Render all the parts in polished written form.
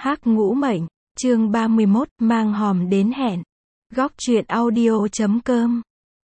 Hắc Ngũ Mệnh, chương 31, mang hòm đến hẹn. Góc truyện audio.com.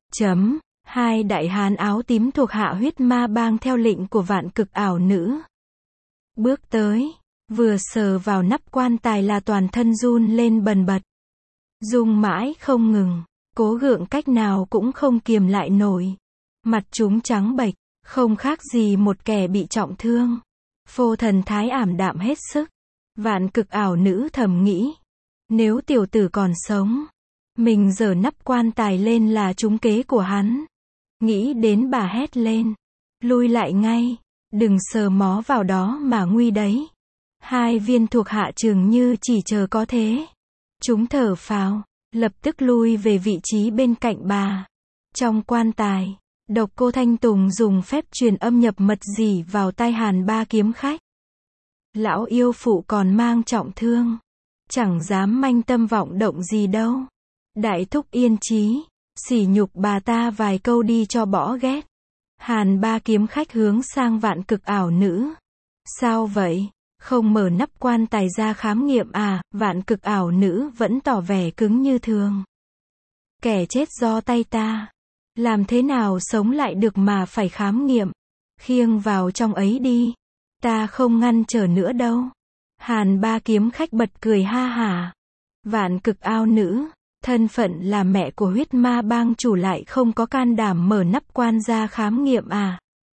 Hai đại hán áo tím thuộc hạ huyết ma bang theo lệnh của vạn cực ảo nữ. Bước tới, vừa sờ vào nắp quan tài là toàn thân run lên bần bật. Rung mãi không ngừng, cố gượng cách nào cũng không kiềm lại nổi. Mặt chúng trắng bệch, không khác gì một kẻ bị trọng thương. Phô thần thái ảm đạm hết sức. Vạn cực ảo nữ thầm nghĩ, nếu tiểu tử còn sống, mình giở nắp quan tài lên là trúng kế của hắn. Nghĩ đến bà hét lên, lui lại ngay, đừng sờ mó vào đó mà nguy đấy. Hai viên thuộc hạ chừng như chỉ chờ có thế. Chúng thở phào, lập tức lui về vị trí bên cạnh bà. Trong quan tài, Độc Cô Thanh Tùng dùng phép truyền âm nhập mật dỉ vào tai Hàn Ba kiếm khách. Lão yêu phụ còn mang trọng thương, chẳng dám manh tâm vọng động gì đâu. Đại thúc yên chí, sỉ nhục bà ta vài câu đi cho bỏ ghét. Hàn Ba kiếm khách hướng sang vạn cực ảo nữ. Sao vậy? Không mở nắp quan tài ra khám nghiệm à? Vạn cực ảo nữ vẫn tỏ vẻ cứng như thường. Kẻ chết do tay ta, làm thế nào sống lại được mà phải khám nghiệm? Khiêng vào trong ấy đi, ta không ngăn trở nữa đâu. Hàn Ba kiếm khách bật cười ha hả. Vạn cực ao nữ, thân phận là mẹ của huyết ma bang chủ lại không có can đảm mở nắp quan ra khám nghiệm à?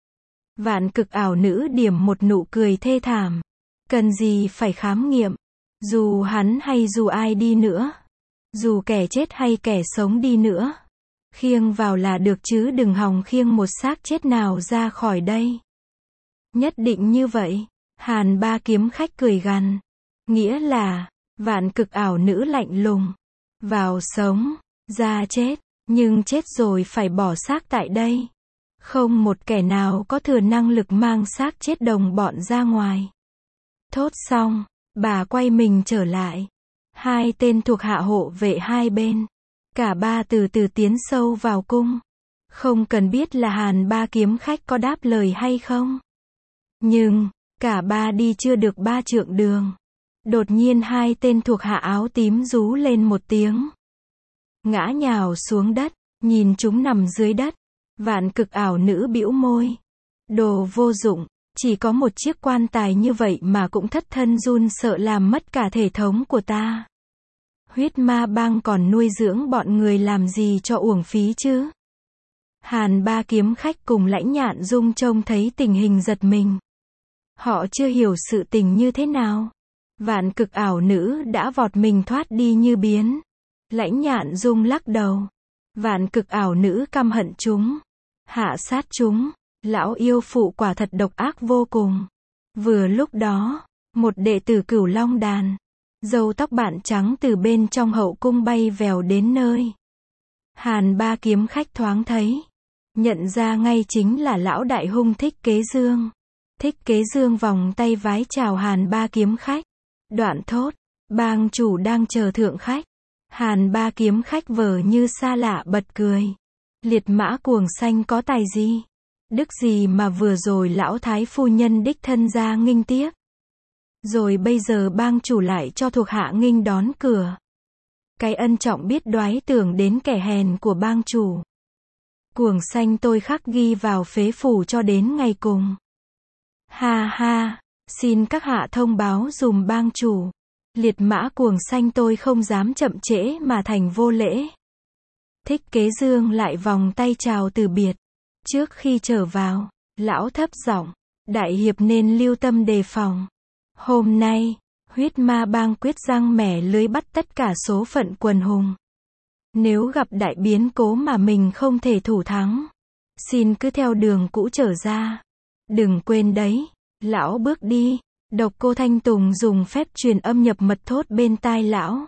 Vạn cực ảo nữ điểm một nụ cười thê thảm. Cần gì phải khám nghiệm? Dù hắn hay dù ai đi nữa, dù kẻ chết hay kẻ sống đi nữa, khiêng vào là được chứ đừng hòng khiêng một xác chết nào ra khỏi đây. Nhất định như vậy. Hàn Ba kiếm khách cười gằn. Nghĩa là, vạn cực ảo nữ lạnh lùng. Vào sống, ra chết, nhưng chết rồi phải bỏ xác tại đây. Không một kẻ nào có thừa năng lực mang xác chết đồng bọn ra ngoài. Thốt xong, bà quay mình trở lại. Hai tên thuộc hạ hộ vệ hai bên. Cả ba từ từ tiến sâu vào cung. Không cần biết là Hàn Ba kiếm khách có đáp lời hay không. Nhưng, cả ba đi chưa được 3 trượng đường. Đột nhiên hai tên thuộc hạ áo tím rú lên một tiếng. Ngã nhào xuống đất, nhìn chúng nằm dưới đất. Vạn cực ảo nữ bĩu môi. Đồ vô dụng, chỉ có một chiếc quan tài như vậy mà cũng thất thân run sợ làm mất cả thể thống của ta. Huyết ma bang còn nuôi dưỡng bọn người làm gì cho uổng phí chứ? Hàn Ba kiếm khách cùng Lãnh Nhạn Dung trông thấy tình hình giật mình. Họ chưa hiểu sự tình như thế nào. Vạn cực ảo nữ đã vọt mình thoát đi như biến. Lãnh Nhạn Dung lắc đầu. Vạn cực ảo nữ căm hận chúng. Hạ sát chúng. Lão yêu phụ quả thật độc ác vô cùng. Vừa lúc đó, một đệ tử Cửu Long Đàn, râu tóc bạn trắng từ bên trong hậu cung bay vèo đến nơi. Hàn Ba kiếm khách thoáng thấy, nhận ra ngay chính là lão đại hung Thích Kế Dương. Thích Kế Dương vòng tay vái chào Hàn Ba kiếm khách. Đoạn thốt, bang chủ đang chờ thượng khách. Hàn Ba kiếm khách vờ như xa lạ bật cười. Liệt mã cuồng xanh có tài gì? Đức gì mà vừa rồi lão thái phu nhân đích thân ra nghênh tiếp. Rồi bây giờ bang chủ lại cho thuộc hạ nghênh đón cửa. Cái ân trọng biết đoái tưởng đến kẻ hèn của bang chủ. Cuồng xanh tôi khắc ghi vào phế phủ cho đến ngày cùng. Ha ha, xin các hạ thông báo dùm bang chủ. Liệt mã cuồng xanh tôi không dám chậm trễ mà thành vô lễ. Thích Kế Dương lại vòng tay chào từ biệt. Trước khi trở vào, lão thấp giọng, đại hiệp nên lưu tâm đề phòng. Hôm nay, huyết ma bang quyết răng mẻ lưới bắt tất cả số phận quần hùng. Nếu gặp đại biến cố mà mình không thể thủ thắng, xin cứ theo đường cũ trở ra. Đừng quên đấy. Lão bước đi, Độc Cô Thanh Tùng dùng phép truyền âm nhập mật thốt bên tai lão.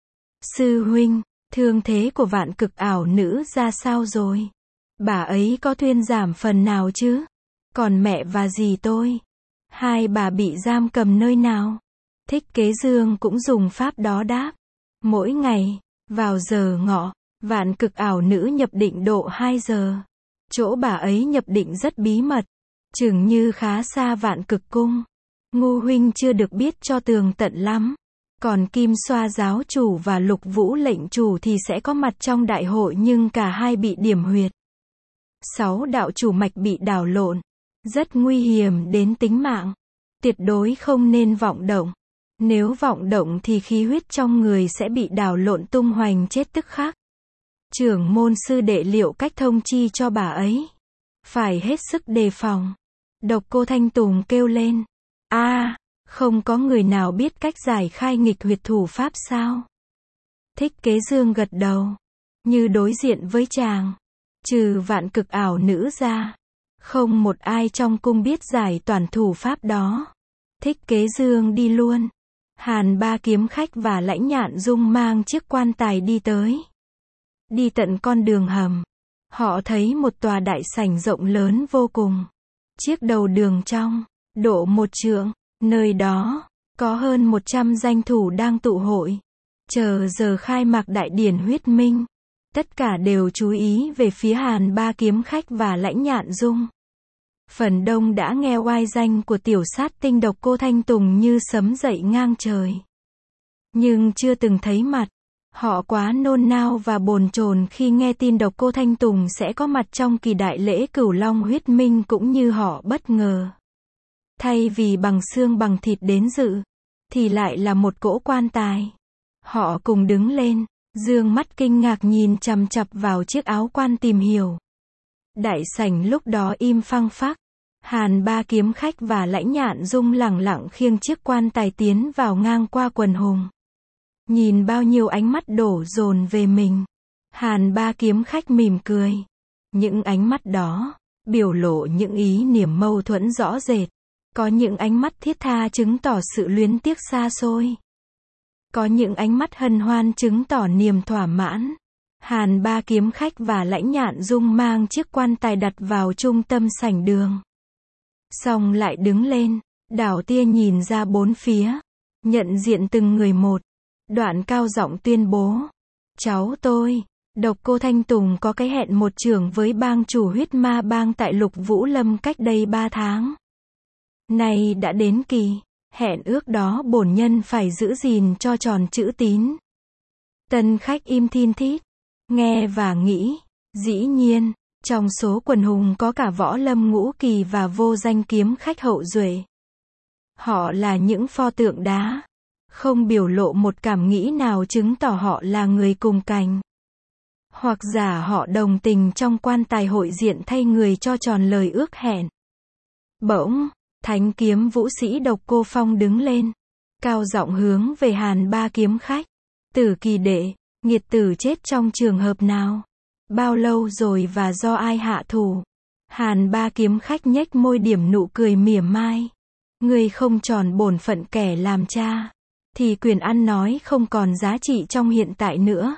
Sư huynh, thương thế của vạn cực ảo nữ ra sao rồi? Bà ấy có thuyên giảm phần nào chứ? Còn mẹ và dì tôi? Hai bà bị giam cầm nơi nào? Thích Kế Dương cũng dùng pháp đó đáp. Mỗi ngày, vào giờ ngọ, vạn cực ảo nữ nhập định độ 2 giờ. Chỗ bà ấy nhập định rất bí mật. Chừng như khá xa vạn cực cung. Ngu huynh chưa được biết cho tường tận lắm. Còn Kim Xoa giáo chủ và Lục Vũ lệnh chủ thì sẽ có mặt trong đại hội nhưng cả hai bị điểm huyệt. 6 đạo chủ mạch bị đảo lộn. Rất nguy hiểm đến tính mạng. Tuyệt đối không nên vọng động. Nếu vọng động thì khí huyết trong người sẽ bị đảo lộn tung hoành chết tức khắc. Trưởng môn sư đệ liệu cách thông chi cho bà ấy. Phải hết sức đề phòng. Độc Cô Thanh Tùng kêu lên. Không có người nào biết cách giải khai nghịch huyệt thủ pháp sao? Thích Kế Dương gật đầu. Như đối diện với chàng. Trừ Vạn Cực ảo nữ ra. Không một ai trong cung biết giải toàn thủ pháp đó. Thích Kế Dương đi luôn. Hàn Ba kiếm khách và Lãnh Nhạn Dung mang chiếc quan tài đi tới. Đi tận con đường hầm. Họ thấy một tòa đại sảnh rộng lớn vô cùng. Chiếc đầu đường trong, độ 1 trượng. Nơi đó, có hơn 100 danh thủ đang tụ hội. Chờ giờ khai mạc đại điển huyết minh. Tất cả đều chú ý về phía Hàn Ba kiếm khách và Lãnh Nhạn Dung. Phần đông đã nghe oai danh của tiểu sát tinh Độc Cô Thanh Tùng như sấm dậy ngang trời. Nhưng chưa từng thấy mặt. Họ quá nôn nao và bồn chồn khi nghe tin Độc Cô Thanh Tùng sẽ có mặt trong kỳ đại lễ Cửu Long huyết minh cũng như họ bất ngờ. Thay vì bằng xương bằng thịt đến dự, thì lại là một cỗ quan tài. Họ cùng đứng lên, dương mắt kinh ngạc nhìn chằm chằm vào chiếc áo quan tìm hiểu. Đại sảnh lúc đó im phăng phắc. Hàn Ba kiếm khách và Lãnh Nhạn Dung lẳng lặng khiêng chiếc quan tài tiến vào ngang qua quần hùng. Nhìn bao nhiêu ánh mắt đổ dồn về mình. Hàn Ba kiếm khách mỉm cười. Những ánh mắt đó, biểu lộ những ý niệm mâu thuẫn rõ rệt. Có những ánh mắt thiết tha chứng tỏ sự luyến tiếc xa xôi. Có những ánh mắt hân hoan chứng tỏ niềm thỏa mãn. Hàn Ba kiếm khách và Lãnh Nhạn Dung mang chiếc quan tài đặt vào trung tâm sảnh đường. Xong lại đứng lên, đảo tia nhìn ra bốn phía. Nhận diện từng người một. Đoạn cao giọng tuyên bố. Cháu tôi, Độc Cô Thanh Tùng có cái hẹn một trưởng với bang chủ huyết ma bang tại Lục Vũ Lâm cách đây 3 tháng. Nay đã đến kỳ, hẹn ước đó bổn nhân phải giữ gìn cho tròn chữ tín. Tân khách im thin thít, nghe và nghĩ, dĩ nhiên, trong số quần hùng có cả Võ Lâm Ngũ Kỳ và vô danh kiếm khách hậu duệ. Họ là những pho tượng đá, không biểu lộ một cảm nghĩ nào chứng tỏ họ là người cùng cành. Hoặc giả họ đồng tình trong quan tài hội diện thay người cho tròn lời ước hẹn. Bỗng, Thánh kiếm vũ sĩ Độc Cô Phong đứng lên, cao giọng hướng về Hàn Ba kiếm khách. Tử Kỳ đệ, nghiệt tử chết trong trường hợp nào? Bao lâu rồi và do ai hạ thủ? Hàn Ba kiếm khách nhếch môi điểm nụ cười mỉa mai. Ngươi không tròn bổn phận kẻ làm cha, thì quyền ăn nói không còn giá trị trong hiện tại nữa.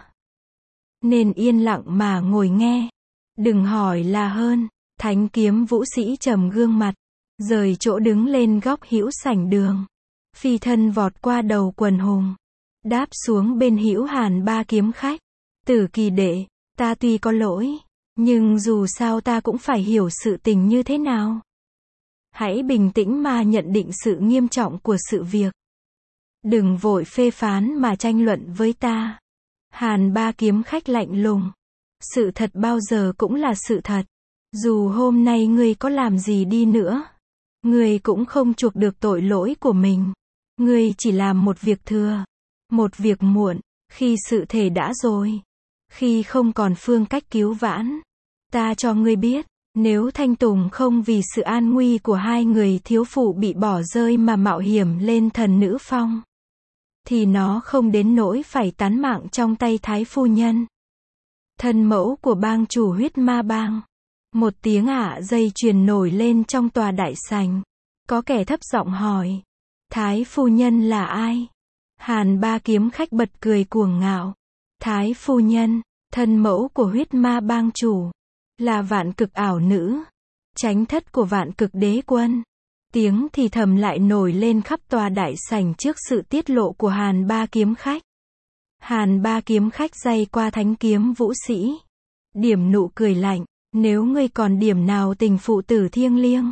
Nên yên lặng mà ngồi nghe. Đừng hỏi là hơn. Thánh kiếm vũ sĩ trầm gương mặt, rời chỗ đứng lên góc hữu sảnh đường. Phi thân vọt qua đầu quần hùng, đáp xuống bên hữu Hàn Ba kiếm khách. Tử Kỳ đệ, ta tuy có lỗi, nhưng dù sao ta cũng phải hiểu sự tình như thế nào. Hãy bình tĩnh mà nhận định sự nghiêm trọng của sự việc. Đừng vội phê phán mà tranh luận với ta. Hàn Ba kiếm khách lạnh lùng. Sự thật bao giờ cũng là sự thật. Dù hôm nay ngươi có làm gì đi nữa, ngươi cũng không chuộc được tội lỗi của mình. Ngươi chỉ làm một việc thừa, một việc muộn, khi sự thể đã rồi, khi không còn phương cách cứu vãn. Ta cho ngươi biết, nếu Thanh Tùng không vì sự an nguy của hai người thiếu phụ bị bỏ rơi mà mạo hiểm lên Thần Nữ Phong, thì nó không đến nỗi phải tán mạng trong tay Thái phu nhân, thân mẫu của bang chủ huyết ma bang. Một tiếng dây chuyền nổi lên trong tòa đại sảnh. Có kẻ thấp giọng hỏi. Thái phu nhân là ai? Hàn Ba kiếm khách bật cười cuồng ngạo. Thái phu nhân, thân mẫu của huyết ma bang chủ, là Vạn Cực ảo nữ, chánh thất của Vạn Cực đế quân. Tiếng thì thầm lại nổi lên khắp tòa đại sảnh trước sự tiết lộ của Hàn Ba kiếm khách. Hàn Ba kiếm khách giày qua thánh kiếm vũ sĩ, điểm nụ cười lạnh. Nếu ngươi còn điểm nào tình phụ tử thiêng liêng,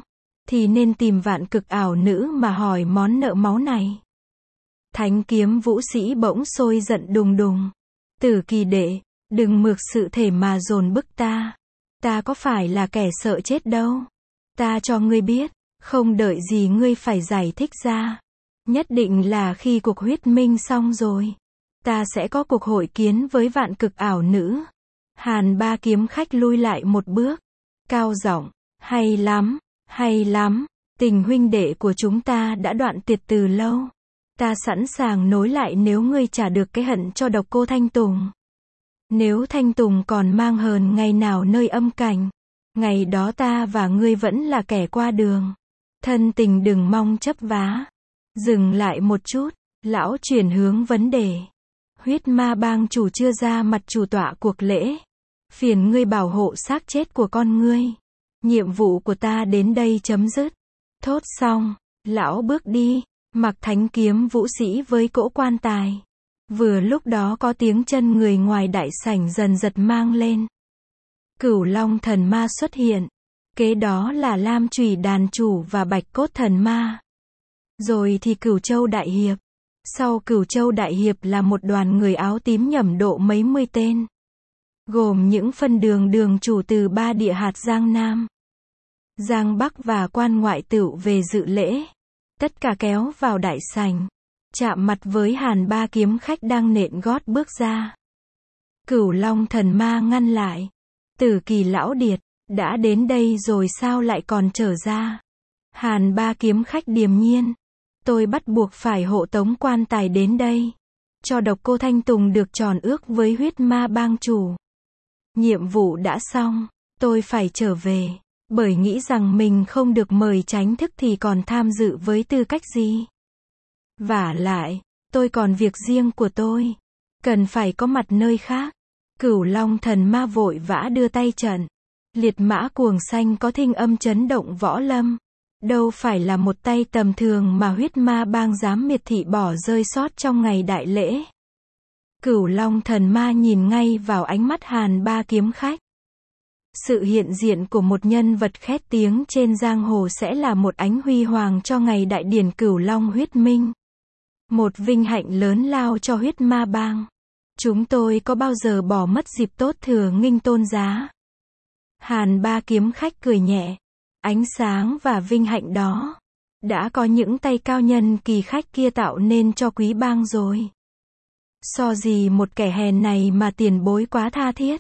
thì nên tìm vạn cực ảo nữ mà hỏi món nợ máu này. Thánh kiếm vũ sĩ bỗng sôi giận đùng đùng. Tử Kỳ đệ, đừng mược sự thể mà dồn bức ta. Ta có phải là kẻ sợ chết đâu. Ta cho ngươi biết, không đợi gì ngươi phải giải thích ra. Nhất định là khi cuộc huyết minh xong rồi, ta sẽ có cuộc hội kiến với vạn cực ảo nữ. Hàn Ba kiếm khách lui lại một bước, cao giọng, hay lắm, hay lắm, tình huynh đệ của chúng ta đã đoạn tuyệt từ lâu. Ta sẵn sàng nối lại nếu ngươi trả được cái hận cho độc cô Thanh Tùng. Nếu Thanh Tùng còn mang hờn ngày nào nơi âm cảnh, ngày đó ta và ngươi vẫn là kẻ qua đường. Thân tình đừng mong chấp vá. Dừng lại một chút, lão chuyển hướng vấn đề. Huyết ma bang chủ chưa ra mặt chủ tọa cuộc lễ. Phiền ngươi bảo hộ xác chết của con ngươi. Nhiệm vụ của ta đến đây chấm dứt. Thốt xong, lão bước đi, mặc thánh kiếm vũ sĩ với cỗ quan tài. Vừa lúc đó có tiếng chân người ngoài đại sảnh dần dật mang lên. Cửu Long thần ma xuất hiện. Kế đó là Lam Chủy đàn chủ và Bạch Cốt thần ma. Rồi thì Cửu Châu đại hiệp. Sau Cửu Châu đại hiệp là một đoàn người áo tím nhẩm độ mấy mươi tên. Gồm những phân đường chủ từ 3 địa hạt Giang Nam, Giang Bắc và quan ngoại tựu về dự lễ. Tất cả kéo vào đại sảnh, chạm mặt với Hàn Ba kiếm khách đang nện gót bước ra. Cửu Long thần ma ngăn lại. Tử Kỳ lão điệt, đã đến đây rồi sao lại còn trở ra? Hàn Ba kiếm khách điềm nhiên. Tôi bắt buộc phải hộ tống quan tài đến đây, cho độc cô Thanh Tùng được tròn ước với huyết ma bang chủ. Nhiệm vụ đã xong, tôi phải trở về, bởi nghĩ rằng mình không được mời tránh thức thì còn tham dự với tư cách gì. Vả lại, tôi còn việc riêng của tôi, cần phải có mặt nơi khác. Cửu Long thần ma vội vã đưa tay trận. Liệt mã cuồng xanh có thinh âm chấn động võ lâm. Đâu phải là một tay tầm thường mà huyết ma bang dám miệt thị bỏ rơi sót trong ngày đại lễ. Cửu Long thần ma nhìn ngay vào ánh mắt Hàn Ba kiếm khách. Sự hiện diện của một nhân vật khét tiếng trên giang hồ sẽ là một ánh huy hoàng cho ngày đại điển Cửu Long huyết minh. Một vinh hạnh lớn lao cho huyết ma bang. Chúng tôi có bao giờ bỏ mất dịp tốt thừa nghinh tôn giá. Hàn Ba kiếm khách cười nhẹ. Ánh sáng và vinh hạnh đó đã có những tay cao nhân kỳ khách kia tạo nên cho quý bang rồi. So gì một kẻ hèn này mà tiền bối quá tha thiết.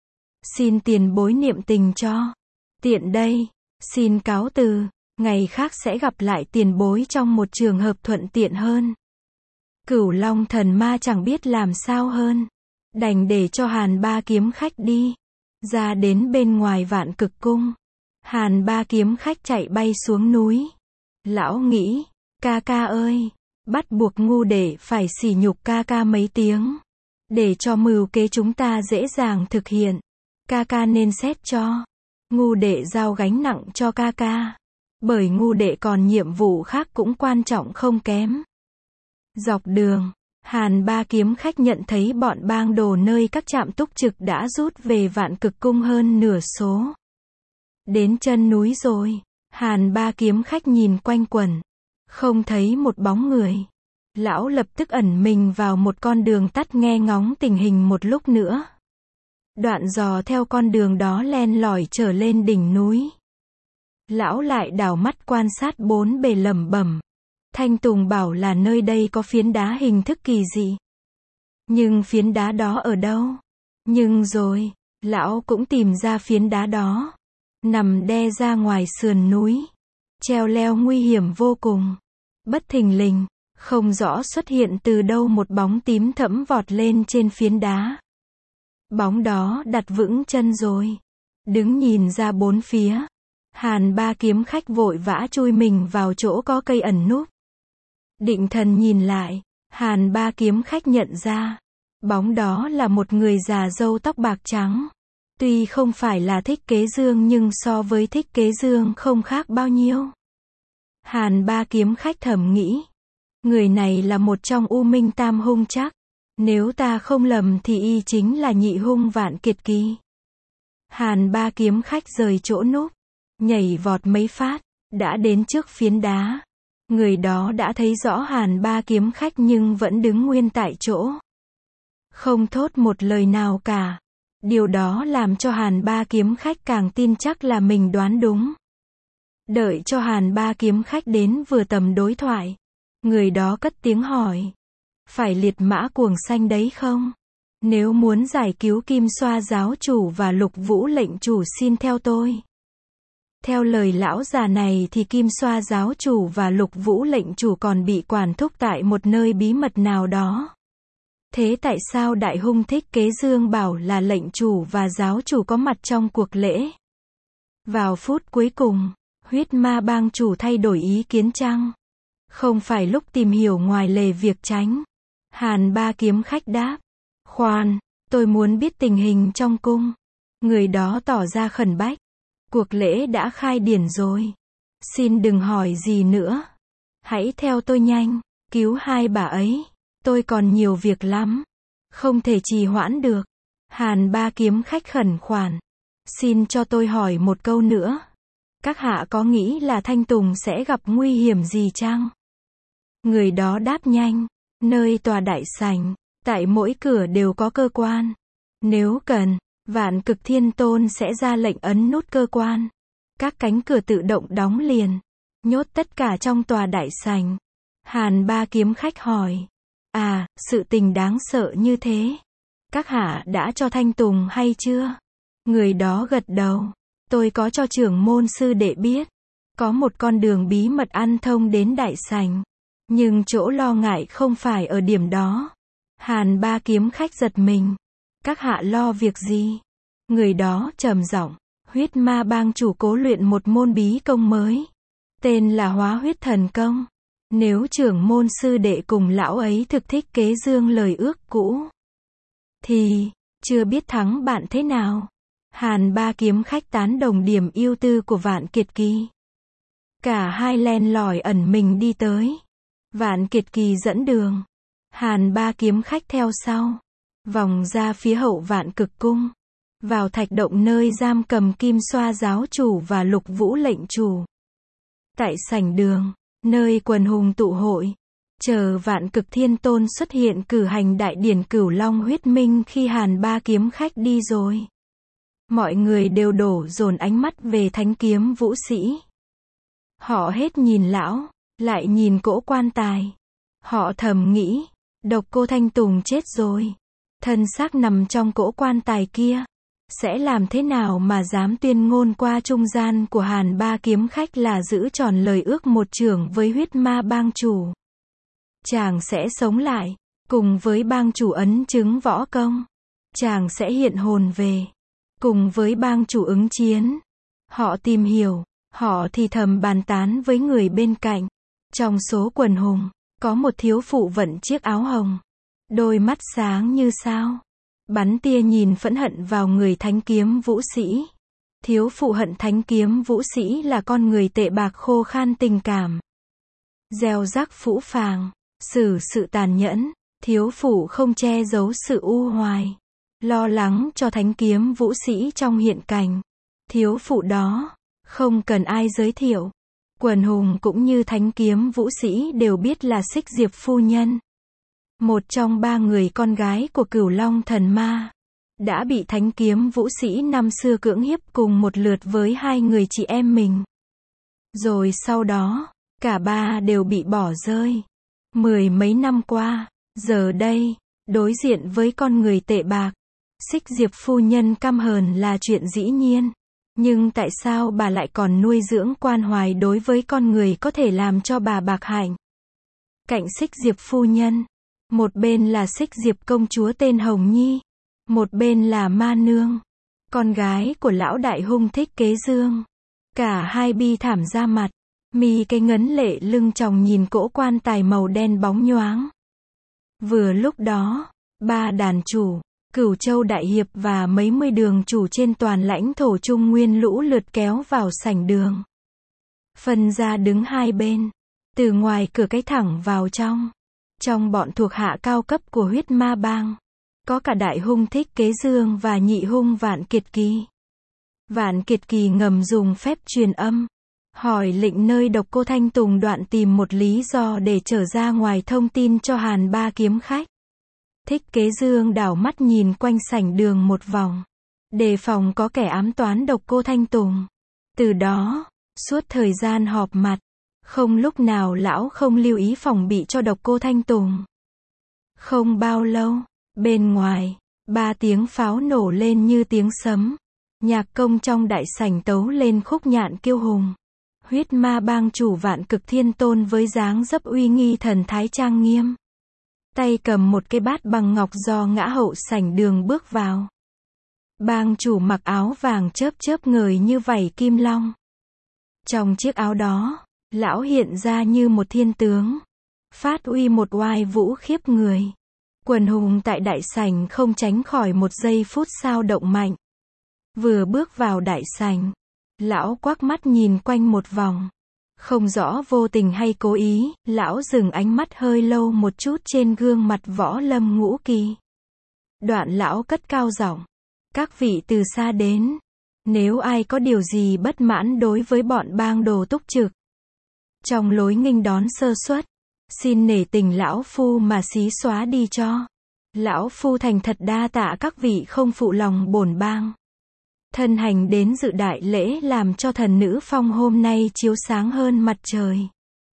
Xin tiền bối niệm tình cho. Tiện đây, xin cáo từ, ngày khác sẽ gặp lại tiền bối trong một trường hợp thuận tiện hơn. Cửu Long thần ma chẳng biết làm sao hơn, đành để cho Hàn Ba kiếm khách đi. Ra đến bên ngoài Vạn Cực cung, Hàn Ba kiếm khách chạy bay xuống núi. Lão nghĩ, ca ca ơi, bắt buộc ngu đệ phải sỉ nhục ca ca mấy tiếng, để cho mưu kế chúng ta dễ dàng thực hiện. Ca ca nên xét cho ngu đệ giao gánh nặng cho ca ca, bởi ngu đệ còn nhiệm vụ khác cũng quan trọng không kém. Dọc đường, Hàn Ba kiếm khách nhận thấy bọn bang đồ nơi các trạm túc trực đã rút về Vạn Cực cung hơn nửa số. Đến chân núi rồi, Hàn Ba kiếm khách nhìn quanh quẩn, không thấy một bóng người. Lão lập tức ẩn mình vào một con đường tắt nghe ngóng tình hình một lúc nữa. Đoạn dò theo con đường đó len lỏi trở lên đỉnh núi. Lão lại đảo mắt quan sát bốn bề lẩm bẩm. Thanh Tùng bảo là nơi đây có phiến đá hình thức kỳ dị. Nhưng phiến đá đó ở đâu? Nhưng rồi, lão cũng tìm ra phiến đá đó. Nằm đe ra ngoài sườn núi. Treo leo nguy hiểm vô cùng. Bất thình lình, không rõ xuất hiện từ đâu một bóng tím thẫm vọt lên trên phiến đá. Bóng đó đặt vững chân rồi. Đứng nhìn ra bốn phía. Hàn Ba kiếm khách vội vã chui mình vào chỗ có cây ẩn núp. Định thần nhìn lại, Hàn Ba kiếm khách nhận ra, bóng đó là một người già râu tóc bạc trắng. Tuy không phải là Thích Kế Dương nhưng so với Thích Kế Dương không khác bao nhiêu. Hàn Ba kiếm khách thầm nghĩ, người này là một trong U Minh Tam hung chắc. Nếu ta không lầm thì y chính là nhị hung Vạn Kiệt Kỳ. Hàn Ba kiếm khách rời chỗ núp, nhảy vọt mấy phát, Đã đến trước phiến đá. Người đó đã thấy rõ Hàn Ba kiếm khách nhưng vẫn đứng nguyên tại chỗ. Không thốt một lời nào cả. Điều đó làm cho Hàn Ba kiếm khách càng tin chắc là mình đoán đúng. Đợi cho Hàn Ba kiếm khách đến vừa tầm đối thoại. Người đó cất tiếng hỏi. Phải liệt mã cuồng xanh đấy không? Nếu muốn giải cứu Kim Xoa giáo chủ và Lục Vũ lệnh chủ xin theo tôi. Theo lời lão già này thì Kim Xoa giáo chủ và Lục Vũ lệnh chủ còn bị quản thúc tại một nơi bí mật nào đó. Thế tại sao Đại Hung Thích Kế Dương bảo là lệnh chủ và giáo chủ có mặt trong cuộc lễ? Vào phút cuối cùng, huyết ma bang chủ thay đổi ý kiến chăng? Không phải lúc tìm hiểu ngoài lề việc tránh. Hàn Ba kiếm khách đáp. Khoan, tôi muốn biết tình hình trong cung. Người đó tỏ ra khẩn bách. Cuộc lễ đã khai điển rồi. Xin đừng hỏi gì nữa. Hãy theo tôi nhanh, cứu hai bà ấy. Tôi còn nhiều việc lắm. Không thể trì hoãn được. Hàn Ba kiếm khách khẩn khoản. Xin cho tôi hỏi một câu nữa. Các hạ có nghĩ là Thanh Tùng sẽ gặp nguy hiểm gì chăng? Người đó đáp nhanh. Nơi tòa đại sảnh, tại mỗi cửa đều có cơ quan. Nếu cần, Vạn Cực Thiên Tôn sẽ ra lệnh ấn nút cơ quan. Các cánh cửa tự động đóng liền. Nhốt tất cả trong tòa đại sảnh. Hàn Ba kiếm khách hỏi. À, sự tình đáng sợ như thế. Các hạ đã cho Thanh Tùng hay chưa? Người đó gật đầu. Tôi có cho trưởng môn sư đệ biết. Có một con đường bí mật ăn thông đến đại sảnh. Nhưng chỗ lo ngại không phải ở điểm đó. Hàn Ba kiếm khách giật mình. Các hạ lo việc gì? Người đó trầm giọng. Huyết ma bang chủ cố luyện một môn bí công mới. Tên là Hóa Huyết Thần Công. Nếu trưởng môn sư đệ cùng lão ấy thực thích Kế Dương lời ước cũ. Thì, chưa biết thắng bạn thế nào. Hàn Ba kiếm khách tán đồng điểm ưu tư của Vạn Kiệt Kỳ. Cả hai len lỏi ẩn mình đi tới. Vạn Kiệt Kỳ dẫn đường. Hàn Ba kiếm khách theo sau. Vòng ra phía hậu Vạn Cực cung. Vào thạch động nơi giam cầm Kim Xoa giáo chủ và Lục Vũ lệnh chủ. Tại sảnh đường, nơi quần hùng tụ hội. Chờ Vạn Cực Thiên Tôn xuất hiện cử hành đại điển Cửu Long huyết minh khi Hàn Ba kiếm khách đi rồi. Mọi người đều đổ dồn ánh mắt về thánh kiếm vũ sĩ. Họ hết nhìn lão, lại nhìn cỗ quan tài. Họ thầm nghĩ, độc cô Thanh Tùng chết rồi. Thân xác nằm trong cỗ quan tài kia. Sẽ làm thế nào mà dám tuyên ngôn qua trung gian của Hàn Ba kiếm khách là giữ tròn lời ước một chưởng với huyết ma bang chủ. Chàng sẽ sống lại, cùng với bang chủ ấn chứng võ công. Chàng sẽ hiện hồn về, cùng với bang chủ ứng chiến. Họ tìm hiểu, họ thì thầm bàn tán với người bên cạnh. Trong số quần hùng, có một thiếu phụ vận chiếc áo hồng. Đôi mắt sáng như sao. Bắn tia nhìn phẫn hận vào người thánh kiếm vũ sĩ. Thiếu phụ hận thánh kiếm vũ sĩ là con người tệ bạc khô khan tình cảm. Gieo rắc phũ phàng, xử sự tàn nhẫn. Thiếu phụ không che giấu sự u hoài. Lo lắng cho thánh kiếm vũ sĩ trong hiện cảnh. Thiếu phụ đó, không cần ai giới thiệu. Quần hùng cũng như thánh kiếm vũ sĩ đều biết là Xích Diệp phu nhân. Một trong ba người con gái của Cửu Long thần ma. Đã bị thánh kiếm vũ sĩ năm xưa cưỡng hiếp cùng một lượt với hai người chị em mình. Rồi sau đó, cả ba đều bị bỏ rơi. 10 mấy năm qua, giờ đây, đối diện với con người tệ bạc. Xích Diệp phu nhân căm hờn là chuyện dĩ nhiên. Nhưng tại sao bà lại còn nuôi dưỡng quan hoài đối với con người có thể làm cho bà bạc hạnh? Cạnh Xích Diệp phu nhân, một bên là Xích Diệp công chúa tên Hồng Nhi, một bên là Ma Nương, con gái của lão đại hung Thích Kế Dương. Cả hai bi thảm ra mặt, mi cái ngấn lệ lưng tròng nhìn cỗ quan tài màu đen bóng nhoáng. Vừa lúc đó, ba đàn chủ, Cửu Châu Đại Hiệp và mấy mươi đường chủ trên toàn lãnh thổ Trung Nguyên lũ lượt kéo vào sảnh đường. Phân ra đứng hai bên, từ ngoài cửa cái thẳng vào trong. Trong bọn thuộc hạ cao cấp của huyết ma bang, có cả đại hung Thích Kế Dương và nhị hung Vạn Kiệt Kỳ. Vạn Kiệt Kỳ ngầm dùng phép truyền âm, hỏi lệnh nơi Độc Cô Thanh Tùng đoạn tìm một lý do để trở ra ngoài thông tin cho Hàn Ba kiếm khách. Thích Kế Dương đảo mắt nhìn quanh sảnh đường một vòng, đề phòng có kẻ ám toán Độc Cô Thanh Tùng. Từ đó, suốt thời gian họp mặt, không lúc nào lão không lưu ý phòng bị cho Độc Cô Thanh Tùng. Không bao lâu, bên ngoài, 3 tiếng pháo nổ lên như tiếng sấm. Nhạc công trong đại sảnh tấu lên khúc Nhạn Kiêu Hùng. Huyết Ma bang chủ Vạn Cực Thiên Tôn với dáng dấp uy nghi thần thái trang nghiêm, tay cầm một cây bát bằng ngọc do ngã hậu sảnh đường bước vào. Bang chủ mặc áo vàng chớp chớp ngời như vảy kim long. Trong chiếc áo đó, lão hiện ra như một thiên tướng, phát uy một oai vũ khiếp người. Quần hùng tại đại sảnh không tránh khỏi một giây phút sao động mạnh. Vừa bước vào đại sảnh, lão quắc mắt nhìn quanh một vòng. Không rõ vô tình hay cố ý, lão dừng ánh mắt hơi lâu một chút trên gương mặt Võ Lâm Ngũ Kỳ. Đoạn lão cất cao giọng, các vị từ xa đến, nếu ai có điều gì bất mãn đối với bọn bang Đồ Túc Trực, trong lối nghênh đón sơ suất, xin nể tình lão phu mà xí xóa đi cho. Lão phu thành thật đa tạ các vị không phụ lòng bổn bang. Thân hành đến dự đại lễ làm cho thần nữ phong hôm nay chiếu sáng hơn mặt trời.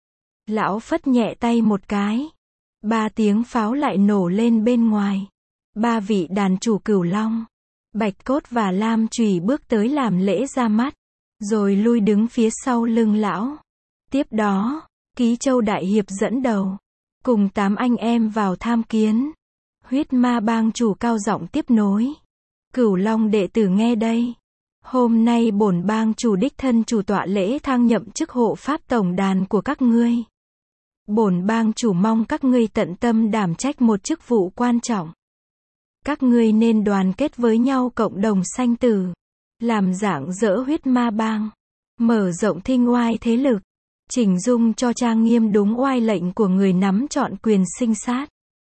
Lão phất nhẹ tay một cái. 3 tiếng pháo lại nổ lên bên ngoài. 3 vị đàn chủ Cửu Long, Bạch Cốt và Lam Chùy bước tới làm lễ ra mắt, rồi lui đứng phía sau lưng lão. Tiếp đó, Ký Châu đại hiệp dẫn đầu, cùng 8 anh em vào tham kiến. Huyết Ma bang chủ cao giọng tiếp nối. Cửu Long đệ tử nghe đây. Hôm nay bổn bang chủ đích thân chủ tọa lễ thăng nhậm chức hộ pháp tổng đàn của các ngươi. Bổn bang chủ mong các ngươi tận tâm đảm trách một chức vụ quan trọng. Các ngươi nên đoàn kết với nhau cộng đồng sanh tử, làm rạng rỡ Huyết Ma bang, mở rộng thinh oai thế lực, chỉnh dung cho trang nghiêm đúng oai lệnh của người nắm trọn quyền sinh sát.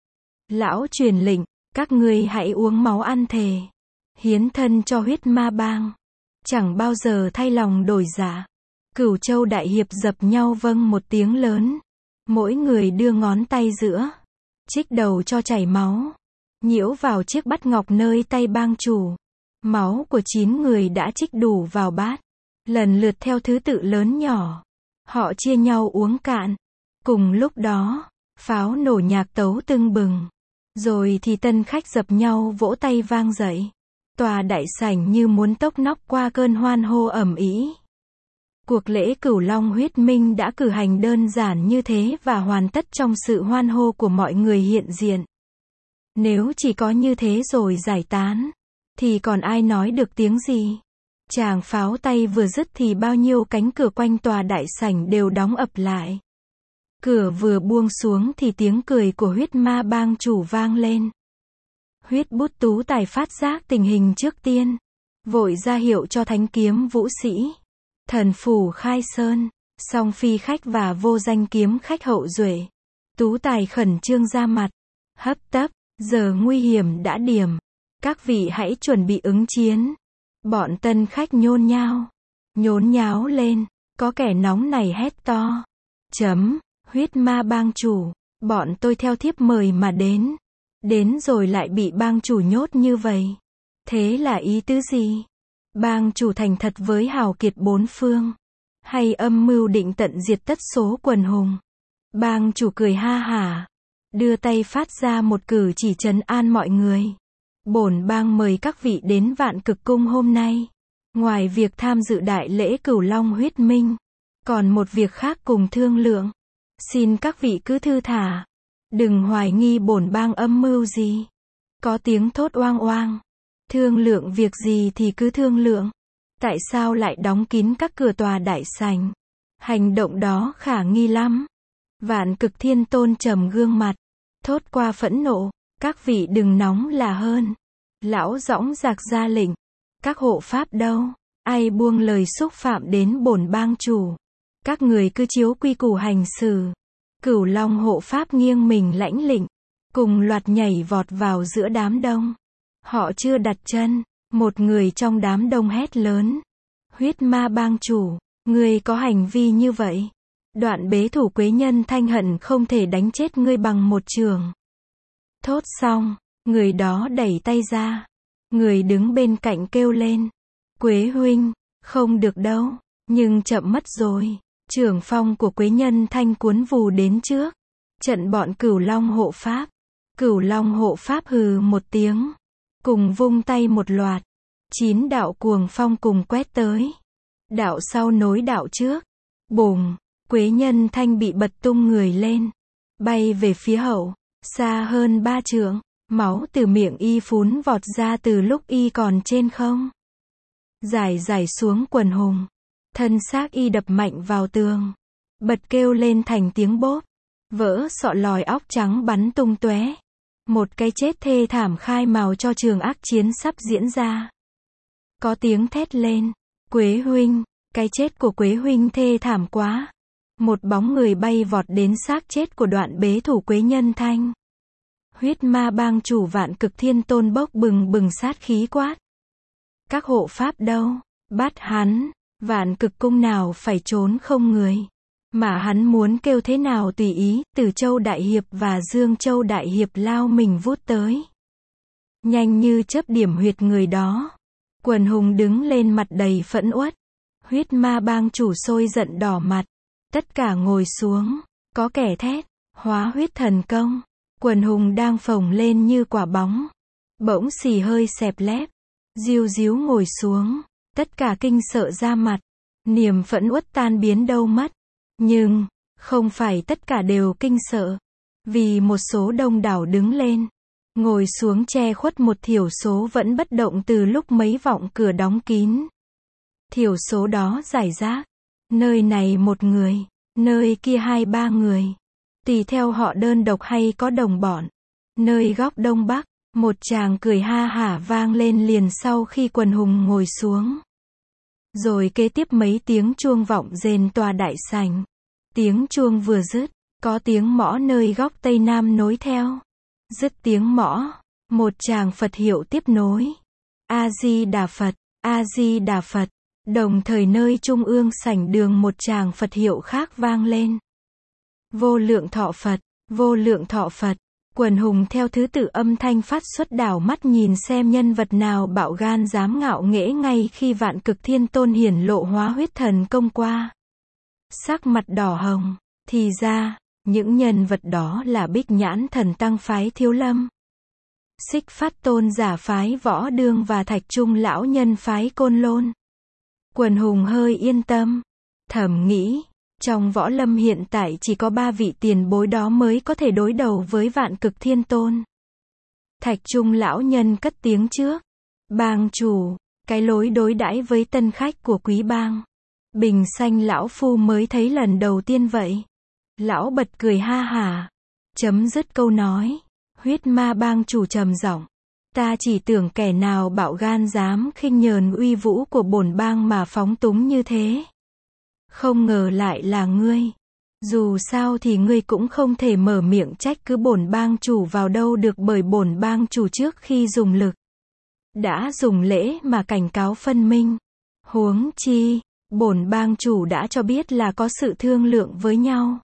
Lão truyền lệnh, các ngươi hãy uống máu ăn thề, hiến thân cho Huyết Ma bang, chẳng bao giờ thay lòng đổi dạ. Cửu Châu đại hiệp dập nhau vâng một tiếng lớn, mỗi người đưa ngón tay giữa, chích đầu cho chảy máu, nhiễu vào chiếc bát ngọc nơi tay bang chủ. Máu của 9 người đã trích đủ vào bát, lần lượt theo thứ tự lớn nhỏ. Họ chia nhau uống cạn. Cùng lúc đó, pháo nổ nhạc tấu tưng bừng. Rồi thì tân khách dập nhau vỗ tay vang dậy. Tòa đại sảnh như muốn tốc nóc qua cơn hoan hô ầm ĩ. Cuộc lễ Cửu Long huyết minh đã cử hành đơn giản như thế và hoàn tất trong sự hoan hô của mọi người hiện diện. Nếu chỉ có như thế rồi giải tán, thì còn ai nói được tiếng gì? Tràng pháo tay vừa dứt thì bao nhiêu cánh cửa quanh tòa đại sảnh đều đóng ập lại. Cửa vừa buông xuống thì tiếng cười của Huyết Ma bang chủ vang lên. Huyết Bút Tú Tài phát giác tình hình trước tiên, vội ra hiệu cho Thánh Kiếm Vũ Sĩ, Thần Phủ Khai Sơn, Song Phi khách và Vô Danh kiếm khách hậu duệ. Tú Tài khẩn trương ra mặt, hấp tấp, giờ nguy hiểm đã điểm, các vị hãy chuẩn bị ứng chiến. Bọn tân khách nhôn nháo lên, có kẻ nóng này hét to. Huyết Ma bang chủ, bọn tôi theo thiếp mời mà đến rồi lại bị bang chủ nhốt như vậy. Thế là ý tứ gì? Bang chủ thành thật với hào kiệt bốn phương, hay âm mưu định tận diệt tất số quần hùng? Bang chủ cười ha hả, đưa tay phát ra một cử chỉ trấn an mọi người. Bổn bang mời các vị đến Vạn Cực cung hôm nay, ngoài việc tham dự đại lễ Cửu Long huyết minh, còn một việc khác cùng thương lượng. Xin các vị cứ thư thả, đừng hoài nghi bổn bang âm mưu gì. Có tiếng thốt oang oang. Thương lượng việc gì thì cứ thương lượng. Tại sao lại đóng kín các cửa tòa đại sảnh? Hành động đó khả nghi lắm. Vạn Cực Thiên Tôn trầm gương mặt, thốt qua phẫn nộ. Các vị đừng nóng là hơn. Lão dõng dạc ra lệnh. Các hộ pháp đâu? Ai buông lời xúc phạm đến bổn bang chủ? Các người cứ chiếu quy củ hành xử. Cửu Long hộ pháp nghiêng mình lãnh lệnh, cùng loạt nhảy vọt vào giữa đám đông. Họ chưa đặt chân, một người trong đám đông hét lớn. Huyết Ma bang chủ, Ngươi có hành vi như vậy. Đoạn bế thủ Quế Nhân Thanh hận không thể đánh chết ngươi bằng một chưởng. Thốt xong, người đó đẩy tay ra. Người đứng bên cạnh kêu lên. Quế huynh, không được đâu. Nhưng chậm mất rồi. Chưởng phong của Quế Nhân Thanh cuốn vù đến trước. Trận bọn Cửu Long hộ pháp. Cửu Long hộ pháp hừ một tiếng. Cùng vung tay một loạt. 9 đạo cuồng phong cùng quét tới. Đạo sau nối đạo trước. Bùng, Quế Nhân Thanh bị bật tung người lên. Bay về phía hậu. Xa hơn 3 trượng. Máu từ miệng y phún vọt ra từ lúc y còn trên không. Rải xuống quần hùng. Thân xác y đập mạnh vào tường. Bật kêu lên thành tiếng bốp. Vỡ sọ lòi óc trắng bắn tung tóe. Một cái chết thê thảm khai mào cho trường ác chiến sắp diễn ra. Có tiếng thét lên. Quế huynh, cái chết của Quế huynh thê thảm quá. Một bóng người bay vọt đến xác chết của đoạn bế thủ Quế Nhân Thanh. Huyết ma bang chủ Vạn Cực Thiên Tôn bốc bừng bừng sát khí quát. Các hộ pháp đâu? Bắt hắn. Vạn Cực cung nào phải trốn không người. Mà hắn muốn kêu thế nào tùy ý. Từ Châu Đại Hiệp và Dương Châu Đại Hiệp lao mình vút tới. Nhanh như chớp điểm huyệt người đó. Quần hùng đứng lên mặt đầy phẫn uất. Huyết ma bang chủ sôi giận đỏ mặt. Tất cả ngồi xuống. Có kẻ thét. Hóa huyết thần công. Quần hùng đang phồng lên như quả bóng. Bỗng xì hơi xẹp lép. Diu díu ngồi xuống. Tất cả kinh sợ ra mặt. Niềm phẫn uất tan biến đâu mất. Nhưng, không phải tất cả đều kinh sợ. Vì một số đông đảo đứng lên. Ngồi xuống che khuất một thiểu số vẫn bất động từ lúc mấy vọng cửa đóng kín. Thiểu số đó rải rác. Nơi này một người. Nơi kia 2-3 người. Tùy theo họ đơn độc hay có đồng bọn. Nơi góc đông bắc, một chàng cười ha hả vang lên liền sau khi quần hùng ngồi xuống. Rồi kế tiếp mấy tiếng chuông vọng rền tòa đại sảnh. Tiếng chuông vừa dứt, có tiếng mõ nơi góc tây nam nối theo. Dứt tiếng mõ, một tràng Phật hiệu tiếp nối. A Di Đà Phật, A Di Đà Phật. Đồng thời nơi trung ương sảnh đường một tràng Phật hiệu khác vang lên. Vô lượng thọ Phật, vô lượng thọ Phật. Quần hùng theo thứ tự âm thanh phát xuất đảo mắt nhìn xem nhân vật nào bạo gan dám ngạo nghễ ngay khi Vạn Cực Thiên Tôn hiển lộ hóa huyết thần công qua. Sắc mặt đỏ hồng. Thì ra, những nhân vật đó là Bích Nhãn Thần Tăng phái Thiếu Lâm, Xích Phát Tôn giả phái Võ Đương và Thạch Trung lão nhân phái Côn Lôn. Quần hùng hơi yên tâm. Thầm nghĩ, trong võ lâm hiện tại chỉ có 3 vị tiền bối đó mới có thể đối đầu với Vạn Cực Thiên Tôn. Thạch Trung lão nhân cất tiếng trước. Bang chủ, cái lối đối đãi với tân khách của quý bang. Bình xanh lão phu mới thấy lần đầu tiên vậy. Lão bật cười ha hả. Chấm dứt câu nói. Huyết ma bang chủ trầm giọng. Ta chỉ tưởng kẻ nào bạo gan dám khinh nhờn uy vũ của bổn bang mà phóng túng như thế. Không ngờ lại là ngươi. Dù sao thì ngươi cũng không thể mở miệng trách cứ bổn bang chủ vào đâu được bởi bổn bang chủ trước khi dùng lực. Đã dùng lễ mà cảnh cáo phân minh. Huống chi, bổn bang chủ đã cho biết là có sự thương lượng với nhau.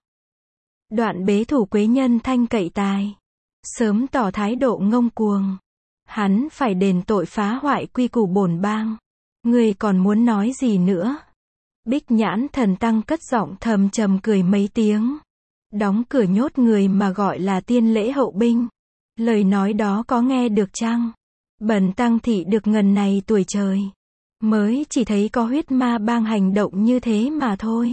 Đoạn bế thủ Quế Nhân Thanh cậy tài. Sớm tỏ thái độ ngông cuồng. Hắn phải đền tội phá hoại quy củ bổn bang. Ngươi còn muốn nói gì nữa? Bích Nhãn Thần Tăng cất giọng thầm trầm cười mấy tiếng. Đóng cửa nhốt người mà gọi là tiên lễ hậu binh. Lời nói đó có nghe được chăng? Bần tăng thị được ngần này tuổi trời. Mới chỉ thấy có huyết ma bang hành động như thế mà thôi.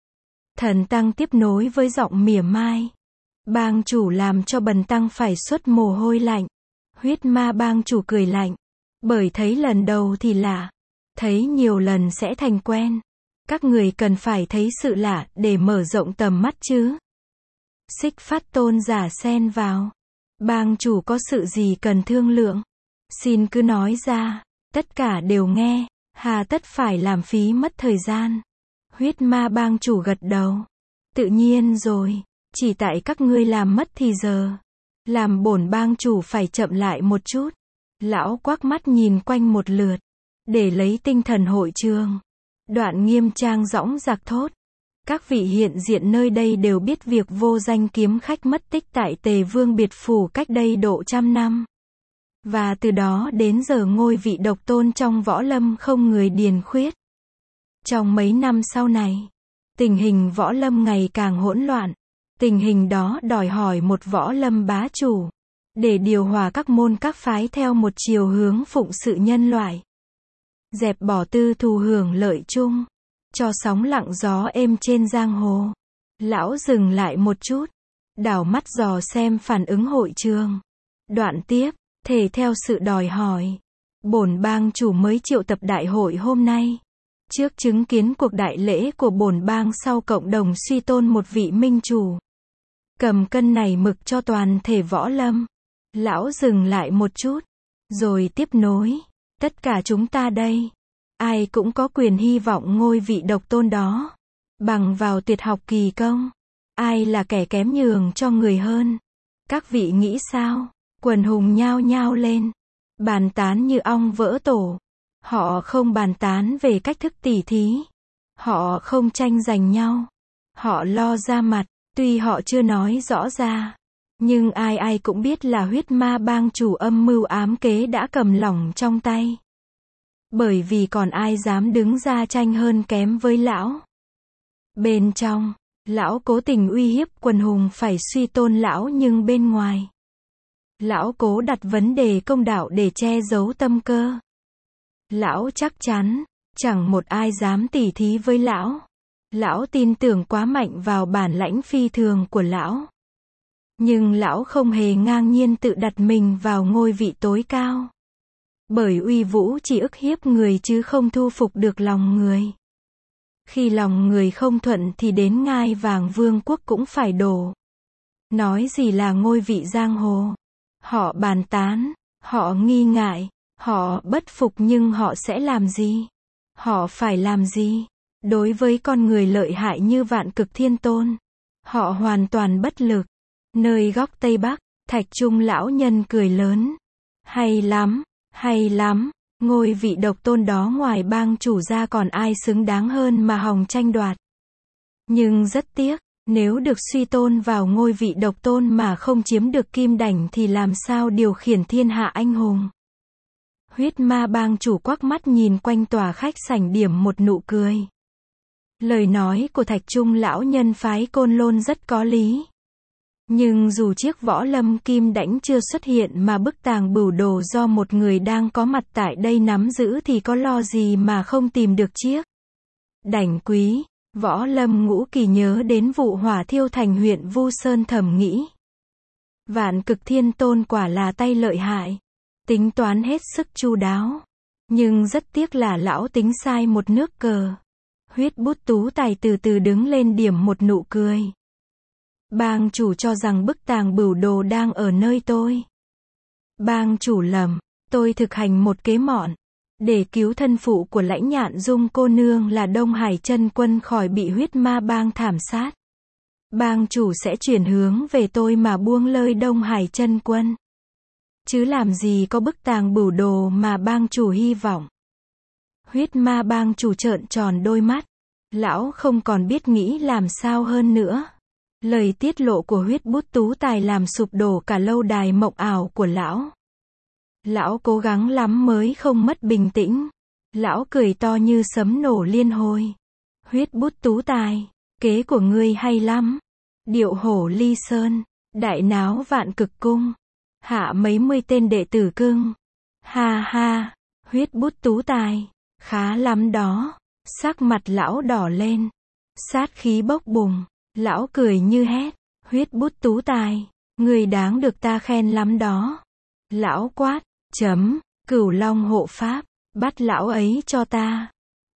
Thần Tăng tiếp nối với giọng mỉa mai. Bang chủ làm cho bần tăng phải xuất mồ hôi lạnh. Huyết ma bang chủ cười lạnh. Bởi thấy lần đầu thì lạ. Thấy nhiều lần sẽ thành quen. Các người cần phải thấy sự lạ để mở rộng tầm mắt chứ. Xích Phát Tôn giả xen vào. Bang chủ có sự gì cần thương lượng? Xin cứ nói ra. Tất cả đều nghe. Hà tất phải làm phí mất thời gian. Huyết ma bang chủ gật đầu. Tự nhiên rồi. Chỉ tại các ngươi làm mất thì giờ. Làm bổn bang chủ phải chậm lại một chút. Lão quắc mắt nhìn quanh một lượt. Để lấy tinh thần hội trường. Đoạn Nghiêm Trang dõng dạc thốt. Các vị hiện diện nơi đây đều biết việc vô danh kiếm khách mất tích tại Tề Vương Biệt Phủ cách đây độ 100 năm. Và từ đó đến giờ ngôi vị độc tôn trong võ lâm không người điền khuyết. Trong mấy năm sau này, tình hình võ lâm ngày càng hỗn loạn. Tình hình đó đòi hỏi một võ lâm bá chủ, để điều hòa các môn các phái theo một chiều hướng phụng sự nhân loại. Dẹp bỏ tư thù hưởng lợi chung, cho sóng lặng gió êm trên giang hồ. Lão dừng lại một chút, đảo mắt dò xem phản ứng hội trường. Đoạn tiếp, thể theo sự đòi hỏi, bổn bang chủ mới triệu tập đại hội hôm nay. Trước chứng kiến cuộc đại lễ của bổn bang sau cộng đồng suy tôn một vị minh chủ. Cầm cân này mực cho toàn thể võ lâm. Lão dừng lại một chút, rồi tiếp nối. Tất cả chúng ta đây, ai cũng có quyền hy vọng ngôi vị độc tôn đó. Bằng vào tuyệt học kỳ công. Ai là kẻ kém nhường cho người hơn? Các vị nghĩ sao? Quần hùng nhao nhao lên. Bàn tán như ong vỡ tổ. Họ không bàn tán về cách thức tỉ thí. Họ không tranh giành nhau. Họ lo ra mặt, tuy họ chưa nói rõ ra. Nhưng ai ai cũng biết là huyết ma bang chủ âm mưu ám kế đã cầm lỏng trong tay. Bởi vì còn ai dám đứng ra tranh hơn kém với lão. Bên trong, lão cố tình uy hiếp quần hùng phải suy tôn lão, nhưng bên ngoài, lão cố đặt vấn đề công đạo để che giấu tâm cơ. Lão chắc chắn, chẳng một ai dám tỉ thí với lão. Lão tin tưởng quá mạnh vào bản lãnh phi thường của lão. Nhưng lão không hề ngang nhiên tự đặt mình vào ngôi vị tối cao. Bởi uy vũ chỉ ức hiếp người chứ không thu phục được lòng người. Khi lòng người không thuận thì đến ngai vàng vương quốc cũng phải đổ. Nói gì là ngôi vị giang hồ. Họ bàn tán, họ nghi ngại, họ bất phục, nhưng họ sẽ làm gì? Họ phải làm gì? Đối với con người lợi hại như Vạn Cực Thiên Tôn, họ hoàn toàn bất lực. Nơi góc Tây Bắc, Thạch Trung lão nhân cười lớn. Hay lắm, hay lắm. Ngôi vị độc tôn đó ngoài bang chủ ra còn ai xứng đáng hơn mà hòng tranh đoạt. Nhưng rất tiếc, nếu được suy tôn vào ngôi vị độc tôn mà không chiếm được kim đảnh thì làm sao điều khiển thiên hạ anh hùng. Huyết ma bang chủ quắc mắt nhìn quanh tòa khách sảnh điểm một nụ cười. Lời nói của Thạch Trung lão nhân phái Côn Lôn rất có lý. Nhưng dù chiếc võ lâm kim đảnh chưa xuất hiện mà bức tàng bửu đồ do một người đang có mặt tại đây nắm giữ thì có lo gì mà không tìm được chiếc đảnh quý. Võ lâm Ngũ Kỳ nhớ đến vụ hỏa thiêu thành huyện Vu Sơn, thầm nghĩ. Vạn Cực Thiên Tôn quả là tay lợi hại. Tính toán hết sức chu đáo. Nhưng rất tiếc là lão tính sai một nước cờ. Huyết bút tú tài từ từ đứng lên điểm một nụ cười. Bang chủ cho rằng bức tàng bửu đồ đang ở nơi tôi. Bang chủ lầm, tôi thực hành một kế mọn. Để cứu thân phụ của Lãnh Nhạn Dung cô nương là Đông Hải Chân Quân khỏi bị huyết ma bang thảm sát. Bang chủ sẽ chuyển hướng về tôi mà buông lơi Đông Hải Chân Quân. Chứ làm gì có bức tàng bửu đồ mà bang chủ hy vọng. Huyết ma bang chủ trợn tròn đôi mắt. Lão không còn biết nghĩ làm sao hơn nữa. Lời tiết lộ của huyết bút tú tài làm sụp đổ cả lâu đài mộng ảo của lão. Lão cố gắng lắm mới không mất bình tĩnh. Lão cười to như sấm nổ liên hồi. Huyết bút tú tài, kế của ngươi hay lắm. Điệu hổ ly sơn, đại náo Vạn Cực cung. Hạ mấy mươi tên đệ tử cưng. Ha ha, huyết bút tú tài, khá lắm đó. Sắc mặt lão đỏ lên. Sát khí bốc bùng. Lão cười như hét. Huyết bút tú tài, ngươi đáng được ta khen lắm đó. Lão quát. Cửu Long hộ pháp, bắt lão ấy cho ta.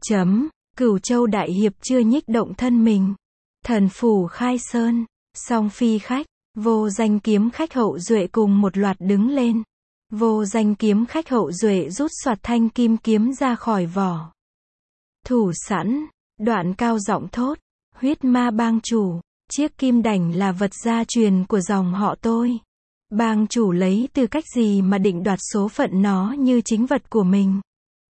Cửu Châu đại hiệp chưa nhích động thân mình. Thần phủ khai sơn, song phi khách, vô danh kiếm khách Hậu Duệ cùng một loạt đứng lên. Vô danh kiếm khách Hậu Duệ rút soạt thanh kim kiếm ra khỏi vỏ. Thủ sẵn, đoạn cao giọng thốt. Huyết ma bang chủ, chiếc kim đảnh là vật gia truyền của dòng họ tôi. Bang chủ lấy tư cách gì mà định đoạt số phận nó như chính vật của mình?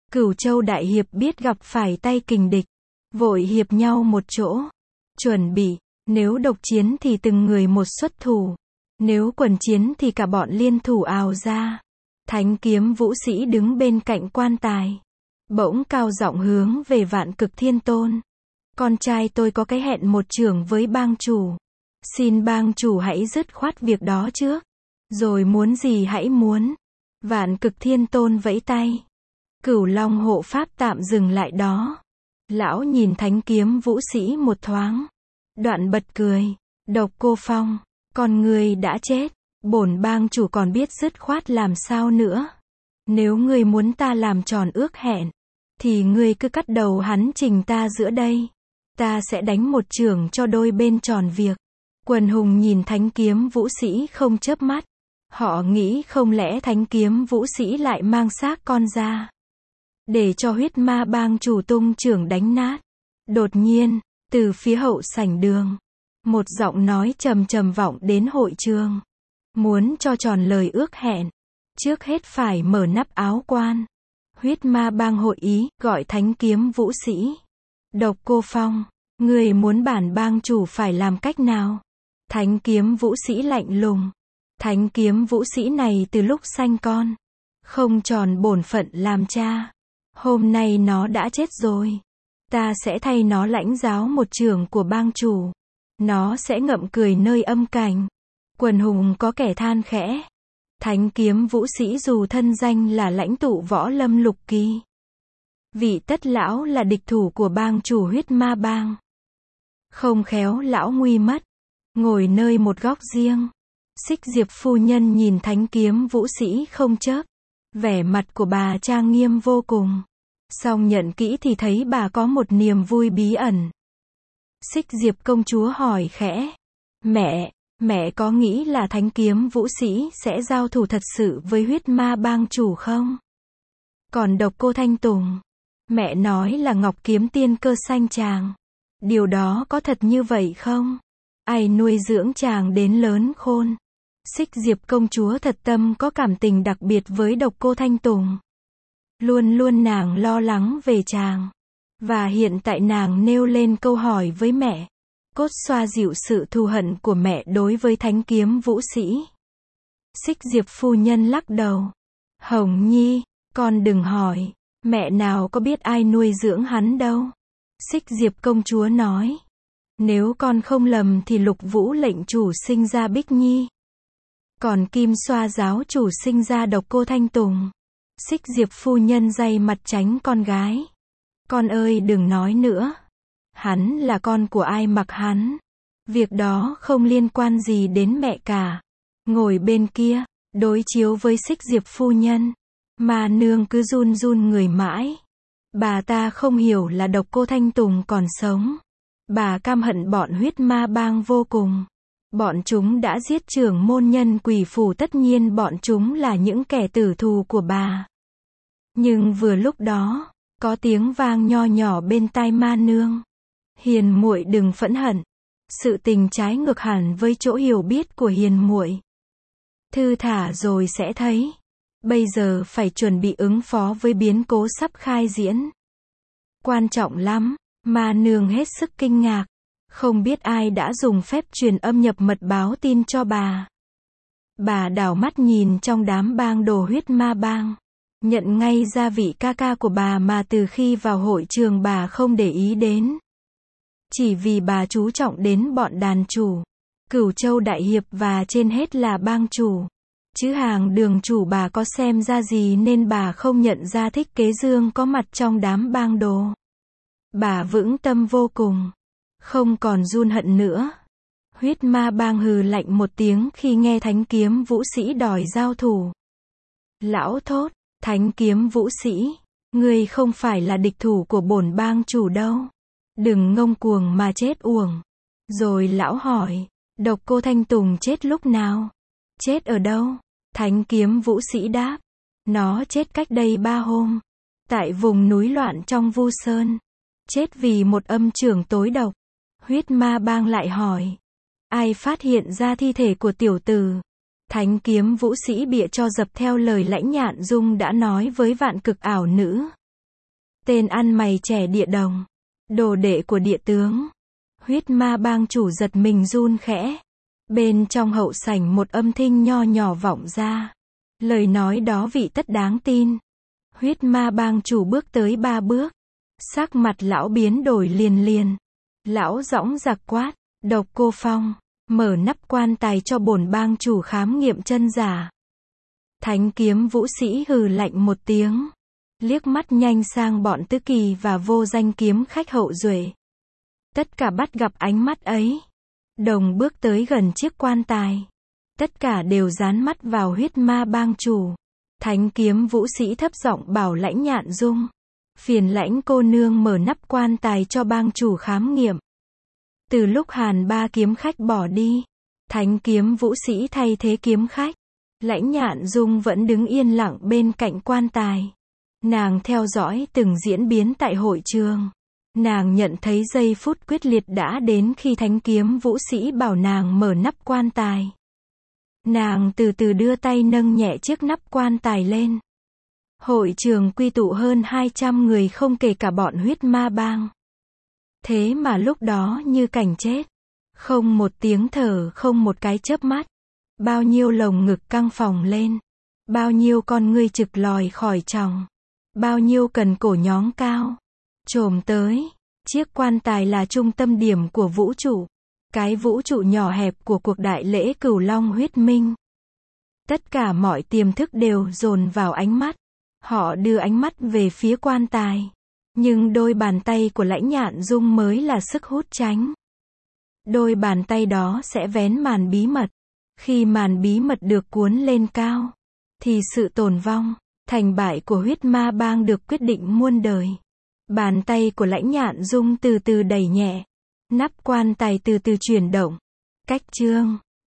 Cửu Châu đại hiệp biết gặp phải tay kình địch, vội hiệp nhau một chỗ, chuẩn bị, nếu độc chiến thì từng người một xuất thủ, nếu quần chiến thì cả bọn liên thủ ào ra. Thánh kiếm vũ sĩ đứng bên cạnh quan tài, bỗng cao giọng hướng về Vạn Cực Thiên Tôn. Con trai tôi có cái hẹn một chưởng với bang chủ. Xin bang chủ hãy dứt khoát việc đó trước. Rồi muốn gì hãy muốn. Vạn Cực Thiên Tôn vẫy tay. Cửu Long hộ pháp tạm dừng lại đó. Lão nhìn thánh kiếm vũ sĩ một thoáng. Đoạn bật cười. Độc Cô Phong, con ngươi đã chết. Bổn bang chủ còn biết dứt khoát làm sao nữa. Nếu ngươi muốn ta làm tròn ước hẹn, thì ngươi cứ cắt đầu hắn trình ta giữa đây. Ta sẽ đánh một chưởng cho đôi bên tròn việc. Quần hùng nhìn thánh kiếm vũ sĩ không chớp mắt. Họ nghĩ không lẽ thánh kiếm vũ sĩ lại mang xác con ra, để cho huyết ma bang chủ tung chưởng đánh nát. Đột nhiên, từ phía hậu sảnh đường, một giọng nói trầm trầm vọng đến hội trường. Muốn cho tròn lời ước hẹn, trước hết phải mở nắp áo quan. Huyết ma bang hội ý, gọi thánh kiếm vũ sĩ. Độc Cô Phong, người muốn bản bang chủ phải làm cách nào? Thánh kiếm vũ sĩ lạnh lùng. Thánh kiếm vũ sĩ này từ lúc sanh con, không tròn bổn phận làm cha. Hôm nay nó đã chết rồi. Ta sẽ thay nó lãnh giáo một chưởng của bang chủ. Nó sẽ ngậm cười nơi âm cảnh. Quần hùng có kẻ than khẽ. Thánh kiếm vũ sĩ dù thân danh là lãnh tụ võ lâm lục kỳ, vị tất lão là địch thủ của bang chủ huyết ma bang. Không khéo lão nguy mất. Ngồi nơi một góc riêng. Xích Diệp phu nhân nhìn thánh kiếm vũ sĩ không chớp. Vẻ mặt của bà trang nghiêm vô cùng. Song nhận kỹ thì thấy bà có một niềm vui bí ẩn. Xích Diệp công chúa hỏi khẽ. Mẹ có nghĩ là thánh kiếm vũ sĩ sẽ giao thủ thật sự với huyết ma bang chủ không? Còn Độc Cô Thanh Tùng, mẹ nói là Ngọc Kiếm Tiên cơ sanh chàng. Điều đó có thật như vậy không? Ai nuôi dưỡng chàng đến lớn khôn? Xích Diệp công chúa thật tâm có cảm tình đặc biệt với Độc Cô Thanh Tùng. Luôn luôn nàng lo lắng về chàng. Và hiện tại nàng nêu lên câu hỏi với mẹ. Cốt xoa dịu sự thù hận của mẹ đối với thánh kiếm vũ sĩ. Xích Diệp phu nhân lắc đầu. Hồng Nhi, con đừng hỏi. Mẹ nào có biết ai nuôi dưỡng hắn đâu. Xích Diệp công chúa nói. Nếu con không lầm thì Lục Vũ lệnh chủ sinh ra Bích Nhi. Còn Kim Xoa giáo chủ sinh ra Độc Cô Thanh Tùng. Xích Diệp phu nhân day mặt tránh con gái. Con ơi đừng nói nữa. Hắn là con của ai mặc hắn. Việc đó không liên quan gì đến mẹ cả. Ngồi bên kia, đối chiếu với Xích Diệp phu nhân. Mà nương cứ run run người mãi. Bà ta không hiểu là Độc Cô Thanh Tùng còn sống. Bà căm hận bọn huyết ma bang vô cùng. Bọn chúng đã giết trưởng môn nhân Quỷ Phủ, tất nhiên bọn chúng là những kẻ tử thù của bà. Nhưng vừa lúc đó, có tiếng vang nho nhỏ bên tai ma nương. Hiền muội đừng phẫn hận. Sự tình trái ngược hẳn với chỗ hiểu biết của hiền muội. Thư thả rồi sẽ thấy. Bây giờ phải chuẩn bị ứng phó với biến cố sắp khai diễn. Quan trọng lắm. Ma nương hết sức kinh ngạc. Không biết ai đã dùng phép truyền âm nhập mật báo tin cho bà. Bà đảo mắt nhìn trong đám bang đồ huyết ma bang. Nhận ngay ra vị ca ca của bà mà từ khi vào hội trường bà không để ý đến. Chỉ vì bà chú trọng đến bọn đàn chủ, Cửu Châu đại hiệp và trên hết là bang chủ. Chứ hàng đường chủ bà có xem ra gì nên bà không nhận ra Thích Kế Dương có mặt trong đám bang đồ. Bà vững tâm vô cùng. Không còn run hận nữa. Huyết ma bang hừ lạnh một tiếng khi nghe thánh kiếm vũ sĩ đòi giao thủ. Lão thốt, thánh kiếm vũ sĩ, ngươi không phải là địch thủ của bổn bang chủ đâu. Đừng ngông cuồng mà chết uổng. Rồi lão hỏi, Độc Cô Thanh Tùng chết lúc nào? Chết ở đâu? Thánh kiếm vũ sĩ đáp, nó chết cách đây 3 hôm. Tại vùng núi loạn trong Vu Sơn. Chết vì một âm chưởng tối độc. Huyết ma bang lại hỏi, ai phát hiện ra thi thể của tiểu tử? Thánh kiếm vũ sĩ bịa cho dập theo lời Lãnh Nhạn Dung đã nói với Vạn Cực ảo nữ. Tên ăn mày trẻ địa đồng. Đồ đệ của địa tướng. Huyết ma bang chủ giật mình run khẽ. Bên trong hậu sảnh một âm thanh nho nhỏ vọng ra. Lời nói đó vị tất đáng tin. Huyết ma bang chủ bước tới 3 bước. Sắc mặt lão biến đổi liền liền. Lão dõng dạc quát. Độc Cô Phong, mở nắp quan tài cho bổn bang chủ khám nghiệm chân giả. Thánh kiếm vũ sĩ hừ lạnh một tiếng. Liếc mắt nhanh sang bọn Tứ Kỳ và vô danh kiếm khách hậu duệ. Tất cả bắt gặp ánh mắt ấy. Đồng bước tới gần chiếc quan tài. Tất cả đều dán mắt vào huyết ma bang chủ. Thánh kiếm vũ sĩ thấp giọng bảo Lãnh Nhạn Dung. Phiền Lãnh cô nương mở nắp quan tài cho bang chủ khám nghiệm. Từ lúc Hàn ba kiếm khách bỏ đi, thánh kiếm vũ sĩ thay thế kiếm khách. Lãnh Nhạn Dung vẫn đứng yên lặng bên cạnh quan tài. Nàng theo dõi từng diễn biến tại hội trường. Nàng nhận thấy giây phút quyết liệt đã đến khi thánh kiếm vũ sĩ bảo nàng mở nắp quan tài. Nàng từ từ đưa tay nâng nhẹ chiếc nắp quan tài lên. Hội trường quy tụ hơn 200 người không kể cả bọn huyết ma bang. Thế mà lúc đó như cảnh chết. Không một tiếng thở, không một cái chớp mắt. Bao nhiêu lồng ngực căng phồng lên. Bao nhiêu con ngươi trực lòi khỏi tròng. Bao nhiêu cần cổ nhóng cao. Chồm tới. Chiếc quan tài là trung tâm điểm của vũ trụ. Cái vũ trụ nhỏ hẹp của cuộc đại lễ Cửu Long huyết minh. Tất cả mọi tiềm thức đều dồn vào ánh mắt. Họ đưa ánh mắt về phía quan tài. Nhưng đôi bàn tay của Lãnh Nhạn Dung mới là sức hút tránh. Đôi bàn tay đó sẽ vén màn bí mật. Khi màn bí mật được cuốn lên cao, thì sự tồn vong, thành bại của huyết ma bang được quyết định muôn đời. Bàn tay của Lãnh Nhạn Dung từ từ đẩy nhẹ. Nắp quan tài từ từ chuyển động. Cách chương